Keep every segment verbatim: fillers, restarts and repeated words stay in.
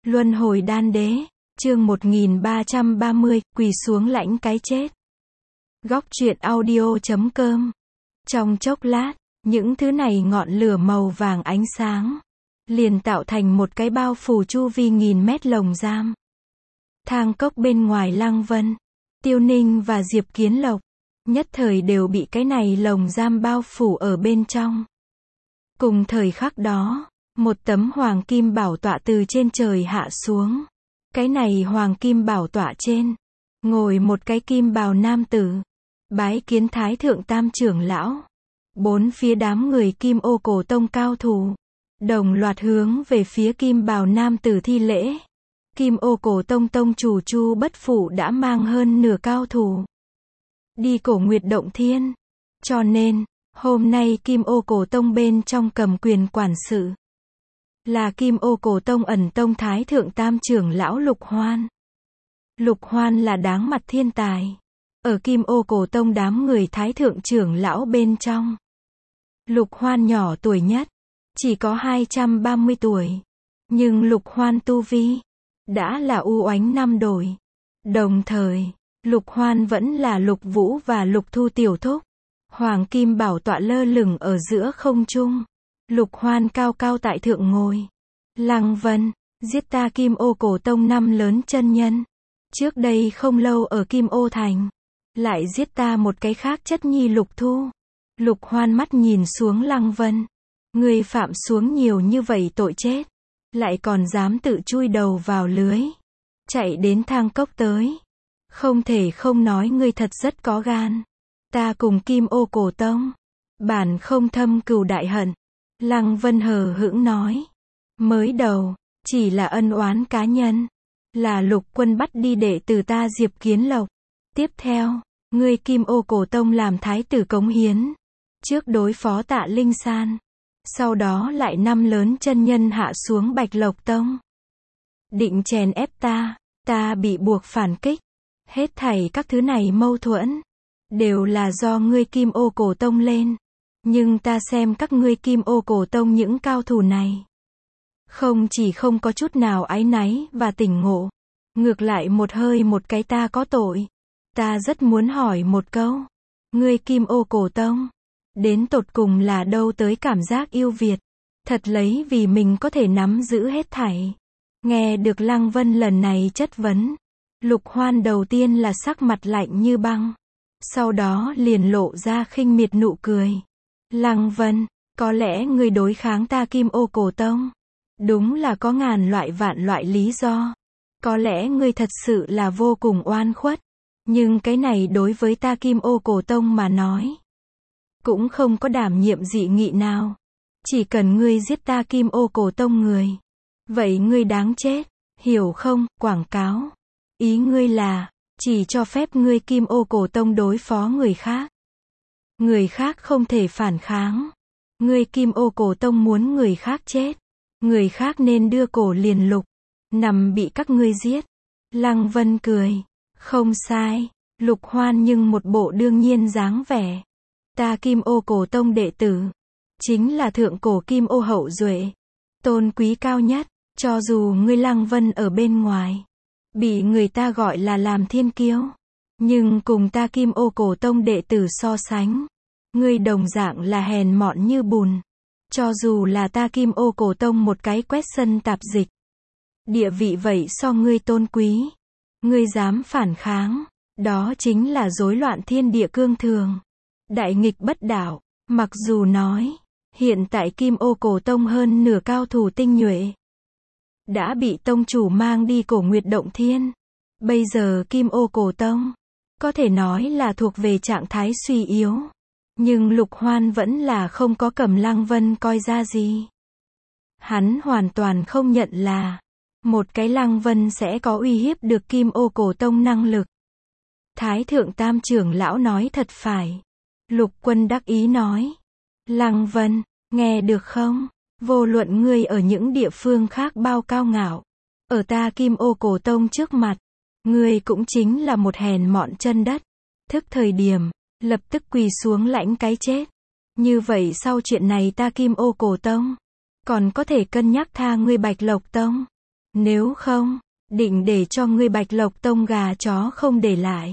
Luân hồi đan đế, chương một nghìn ba trăm ba mươi, quỳ xuống lãnh cái chết. Góc truyện audio chấm com. Trong chốc lát, những thứ này ngọn lửa màu vàng ánh sáng, liền tạo thành một cái bao phủ chu vi nghìn mét lồng giam. Thang cốc bên ngoài Lăng Vân, Tiêu Ninh và Diệp Kiến Lộc, nhất thời đều bị cái này lồng giam bao phủ ở bên trong. Cùng thời khắc đó, một tấm hoàng kim bảo tọa từ trên trời hạ xuống. Cái này hoàng kim bảo tọa trên, ngồi một cái kim bào nam tử, bái kiến Thái Thượng Tam trưởng lão. Bốn phía đám người Kim Ô Cổ Tông cao thủ, đồng loạt hướng về phía kim bào nam tử thi lễ. Kim Ô Cổ Tông tông chủ Chu Bất Phụ đã mang hơn nửa cao thủ đi Cổ Nguyệt Động Thiên. Cho nên, hôm nay Kim Ô Cổ Tông bên trong cầm quyền quản sự là Kim Ô Cổ Tông ẩn tông Thái Thượng Tam trưởng lão Lục Hoan. Lục Hoan là đáng mặt thiên tài. Ở Kim Ô Cổ Tông đám người Thái Thượng trưởng lão bên trong, Lục Hoan nhỏ tuổi nhất, chỉ có hai trăm ba mươi tuổi. Nhưng Lục Hoan tu vi đã là u oánh năm đổi. Đồng thời, Lục Hoan vẫn là Lục Vũ và Lục Thu tiểu thúc. Hoàng kim bảo tọa lơ lửng ở giữa không trung. Lục Hoan cao cao tại thượng ngồi. Lăng Vân, giết ta Kim Ô Cổ Tông năm lớn chân nhân. Trước đây không lâu ở Kim Ô Thành, lại giết ta một cái khác chất nhi Lục Thu. Lục Hoan mắt nhìn xuống Lăng Vân. Ngươi phạm xuống nhiều như vậy tội chết, lại còn dám tự chui đầu vào lưới, chạy đến thang cốc tới. Không thể không nói ngươi thật rất có gan. Ta cùng Kim Ô Cổ Tông, bản không thâm cừu đại hận. Lăng Vân hờ hững nói. Mới đầu, chỉ là ân oán cá nhân. Là Lục Quân bắt đi đệ tử ta Diệp Kiến Lộc. Tiếp theo, ngươi Kim Ô Cổ Tông làm thái tử cống hiến. Trước đối phó Tạ Linh San. Sau đó lại năm lớn chân nhân hạ xuống Bạch Lộc Tông. Định chèn ép ta, ta bị buộc phản kích. Hết thảy các thứ này mâu thuẫn, đều là do ngươi Kim Ô Cổ Tông lên. Nhưng ta xem các ngươi Kim Ô Cổ Tông những cao thủ này, không chỉ không có chút nào áy náy và tỉnh ngộ, ngược lại một hơi một cái ta có tội. Ta rất muốn hỏi một câu, ngươi Kim Ô Cổ Tông, đến tột cùng là đâu tới cảm giác yêu Việt, thật lấy vì mình có thể nắm giữ hết thảy. Nghe được Lăng Vân lần này chất vấn, Lục Hoan đầu tiên là sắc mặt lạnh như băng, sau đó liền lộ ra khinh miệt nụ cười. Lăng Vân, có lẽ ngươi đối kháng ta Kim Ô Cổ Tông, đúng là có ngàn loại vạn loại lý do. Có lẽ ngươi thật sự là vô cùng oan khuất, nhưng cái này đối với ta Kim Ô Cổ Tông mà nói, cũng không có đảm nhiệm dị nghị nào. Chỉ cần ngươi giết ta Kim Ô Cổ Tông người, vậy ngươi đáng chết, hiểu không? Quảng cáo. Ý ngươi là, chỉ cho phép ngươi Kim Ô Cổ Tông đối phó người khác. Người khác không thể phản kháng. Ngươi Kim Ô Cổ Tông muốn người khác chết, người khác nên đưa cổ liền lục, nằm bị các ngươi giết. Lăng Vân cười. Không sai. Lục Hoan nhưng một bộ đương nhiên dáng vẻ. Ta Kim Ô Cổ Tông đệ tử, chính là thượng cổ Kim Ô hậu duệ, tôn quý cao nhất. Cho dù ngươi Lăng Vân ở bên ngoài, bị người ta gọi là làm thiên kiêu, nhưng cùng ta Kim Ô Cổ Tông đệ tử so sánh, ngươi đồng dạng là hèn mọn như bùn. Cho dù là ta Kim Ô Cổ Tông một cái quét sân tạp dịch, địa vị vậy so ngươi tôn quý. Ngươi dám phản kháng, đó chính là rối loạn thiên địa cương thường, đại nghịch bất đạo. Mặc dù nói, hiện tại Kim Ô Cổ Tông hơn nửa cao thủ tinh nhuệ đã bị tông chủ mang đi Cổ Nguyệt Động Thiên. Bây giờ Kim Ô Cổ Tông, có thể nói là thuộc về trạng thái suy yếu. Nhưng Lục Hoan vẫn là không có cầm Lăng Vân coi ra gì. Hắn hoàn toàn không nhận là, một cái Lăng Vân sẽ có uy hiếp được Kim Ô Cổ Tông năng lực. Thái Thượng Tam trưởng lão nói thật phải. Lục Quân đắc ý nói. Lăng Vân, nghe được không? Vô luận ngươi ở những địa phương khác bao cao ngạo, ở ta Kim Ô Cổ Tông trước mặt, ngươi cũng chính là một hèn mọn chân đất. Thức thời điểm, lập tức quỳ xuống lãnh cái chết. Như vậy sau chuyện này ta Kim Ô Cổ Tông, còn có thể cân nhắc tha ngươi Bạch Lộc Tông. Nếu không, định để cho ngươi Bạch Lộc Tông gà chó không để lại.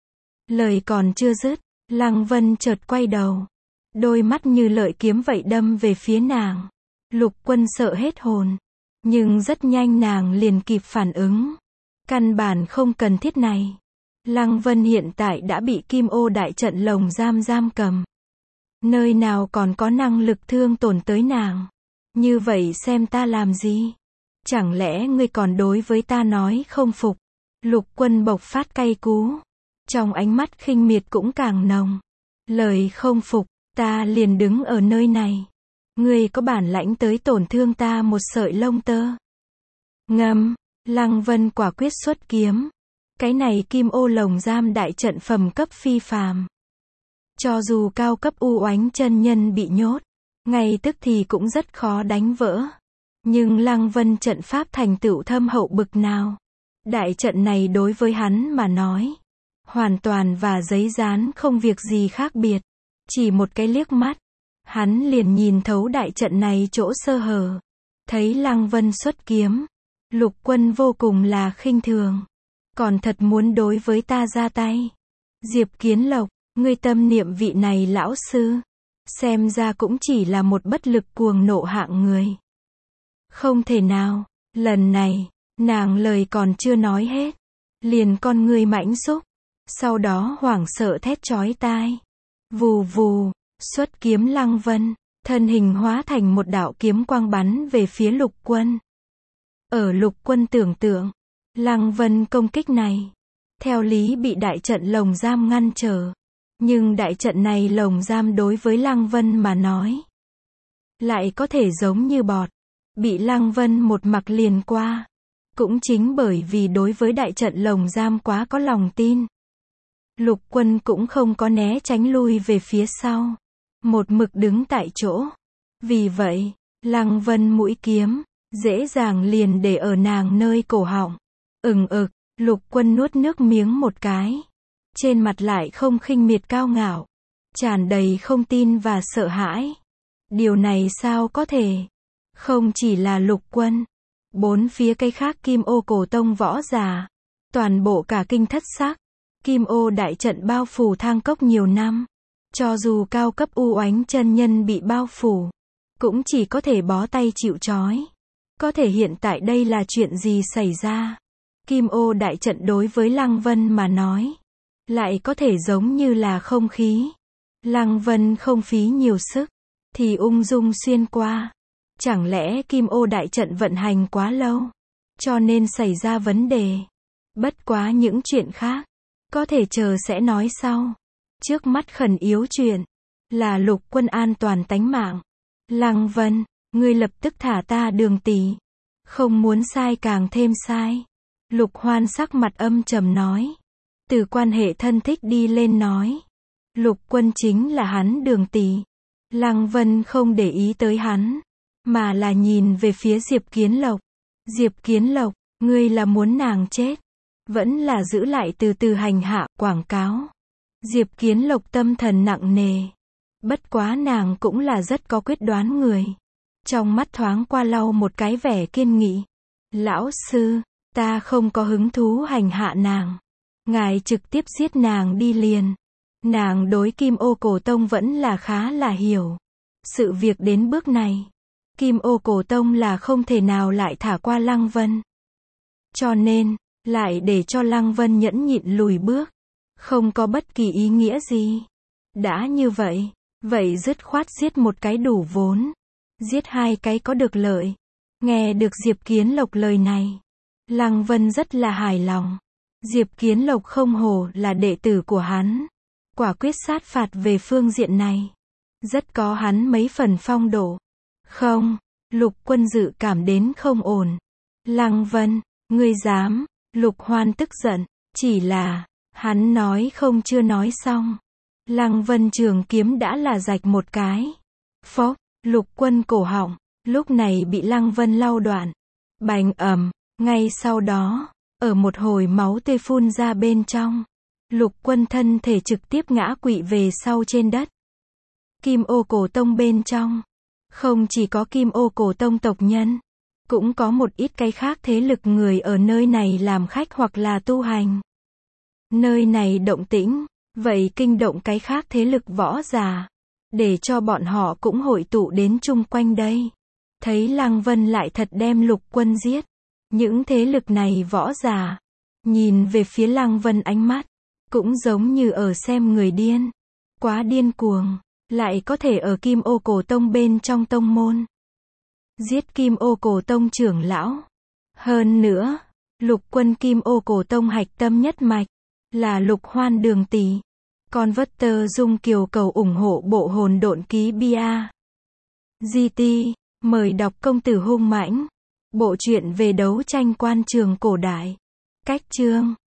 Lời còn chưa dứt, Lăng Vân chợt quay đầu. Đôi mắt như lợi kiếm vậy đâm về phía nàng. Lục Quân sợ hết hồn. Nhưng rất nhanh nàng liền kịp phản ứng. Căn bản không cần thiết này. Lăng Vân hiện tại đã bị Kim Ô đại trận lồng giam giam cầm. Nơi nào còn có năng lực thương tổn tới nàng. Như vậy xem ta làm gì? Chẳng lẽ ngươi còn đối với ta nói không phục? Lục Quân bộc phát cay cú. Trong ánh mắt khinh miệt cũng càng nồng. Lời không phục, ta liền đứng ở nơi này. Ngươi có bản lãnh tới tổn thương ta một sợi lông tơ. Ngâm, Lăng Vân quả quyết xuất kiếm. Cái này Kim Ô lồng giam đại trận phẩm cấp phi phàm. Cho dù cao cấp u oánh chân nhân bị nhốt, ngay tức thì cũng rất khó đánh vỡ. Nhưng Lăng Vân trận pháp thành tựu thâm hậu bực nào. Đại trận này đối với hắn mà nói, hoàn toàn và giấy dán không việc gì khác biệt. Chỉ một cái liếc mắt, hắn liền nhìn thấu đại trận này chỗ sơ hở. Thấy Lăng Vân xuất kiếm, Lục Quân vô cùng là khinh thường. Còn thật muốn đối với ta ra tay. Diệp Kiến Lộc, ngươi tâm niệm vị này lão sư. Xem ra cũng chỉ là một bất lực cuồng nộ hạng người. Không thể nào, lần này, nàng lời còn chưa nói hết. Liền con ngươi mãnh xúc. Sau đó hoảng sợ thét chói tai. Vù vù, xuất kiếm Lăng Vân, thân hình hóa thành một đạo kiếm quang bắn về phía Lục Quân. Ở Lục Quân tưởng tượng, Lăng Vân công kích này, theo lý bị đại trận lồng giam ngăn trở. Nhưng đại trận này lồng giam đối với Lăng Vân mà nói, lại có thể giống như bọt, bị Lăng Vân một mặc liền qua. Cũng chính bởi vì đối với đại trận lồng giam quá có lòng tin. Lục Quân cũng không có né tránh lui về phía sau. Một mực đứng tại chỗ. Vì vậy, Lăng Vân mũi kiếm, dễ dàng liền để ở nàng nơi cổ họng. Ừng ực, Lục Quân nuốt nước miếng một cái. Trên mặt lại không khinh miệt cao ngạo. Tràn đầy không tin và sợ hãi. Điều này sao có thể? Không chỉ là Lục Quân. Bốn phía cây khác Kim Ô cổ tông võ giả. Toàn bộ cả kinh thất sắc. Kim Ô đại trận bao phủ Thang Cốc nhiều năm. Cho dù cao cấp u oánh chân nhân bị bao phủ, cũng chỉ có thể bó tay chịu trói. Có thể hiện tại đây là chuyện gì xảy ra? Kim Ô đại trận đối với Lăng Vân mà nói, lại có thể giống như là không khí. Lăng Vân không phí nhiều sức, thì ung dung xuyên qua. Chẳng lẽ Kim Ô đại trận vận hành quá lâu, cho nên xảy ra vấn đề? Bất quá những chuyện khác, có thể chờ sẽ nói sau. Trước mắt khẩn yếu chuyện, là Lục Quân an toàn tánh mạng. Lăng Vân, ngươi lập tức thả ta Đường tỷ. Không muốn sai càng thêm sai. Lục Hoan sắc mặt âm trầm nói. Từ quan hệ thân thích đi lên nói. Lục Quân chính là hắn Đường tỷ. Lăng Vân không để ý tới hắn, mà là nhìn về phía Diệp Kiến Lộc. Diệp Kiến Lộc, ngươi là muốn nàng chết, vẫn là giữ lại từ từ hành hạ, quảng cáo. Diệp Kiến Lộc tâm thần nặng nề. Bất quá nàng cũng là rất có quyết đoán người. Trong mắt thoáng qua lau một cái vẻ kiên nghị. Lão sư, ta không có hứng thú hành hạ nàng. Ngài trực tiếp giết nàng đi liền. Nàng đối Kim Ô cổ tông vẫn là khá là hiểu. Sự việc đến bước này, Kim Ô cổ tông là không thể nào lại thả qua Lăng Vân. Cho nên, lại để cho Lăng Vân nhẫn nhịn lùi bước. Không có bất kỳ ý nghĩa gì. Đã như vậy, vậy dứt khoát giết một cái đủ vốn. Giết hai cái có được lợi. Nghe được Diệp Kiến Lộc lời này, Lăng Vân rất là hài lòng. Diệp Kiến Lộc không hổ là đệ tử của hắn. Quả quyết sát phạt về phương diện này. Rất có hắn mấy phần phong độ. Không, Lục Quân dự cảm đến không ổn. Lăng Vân, ngươi dám? Lục Hoan tức giận. Chỉ là, hắn nói không chưa nói xong. Lăng Vân trường kiếm đã là rạch một cái. Phốc, Lục Quân cổ họng, lúc này bị Lăng Vân lau đoạn. Bành ầm, ngay sau đó, ở một hồi máu tươi phun ra bên trong. Lục Quân thân thể trực tiếp ngã quỵ về sau trên đất. Kim Ô cổ tông bên trong, không chỉ có Kim Ô cổ tông tộc nhân, Cũng có một ít cái khác thế lực người ở nơi này làm khách hoặc là tu hành. Nơi này động tĩnh, vậy kinh động cái khác thế lực võ giả, để cho bọn họ cũng hội tụ đến chung quanh đây. Thấy Lăng Vân lại thật đem Lục Quân giết. Những thế lực này võ giả, nhìn về phía Lăng Vân ánh mắt, cũng giống như ở xem người điên. Quá điên cuồng, lại có thể ở Kim Ô Cổ Tông bên trong tông môn. Giết Kim Ô Cổ Tông trưởng lão. Hơn nữa, Lục Quân Kim Ô Cổ Tông hạch tâm nhất mạch, là Lục Hoan Đường tỷ. Con vất tơ dung kiều cầu ủng hộ bộ hồn độn ký bia. giê tê, mời đọc Công tử hung mãnh. Bộ truyện về đấu tranh quan trường cổ đại. Cách chương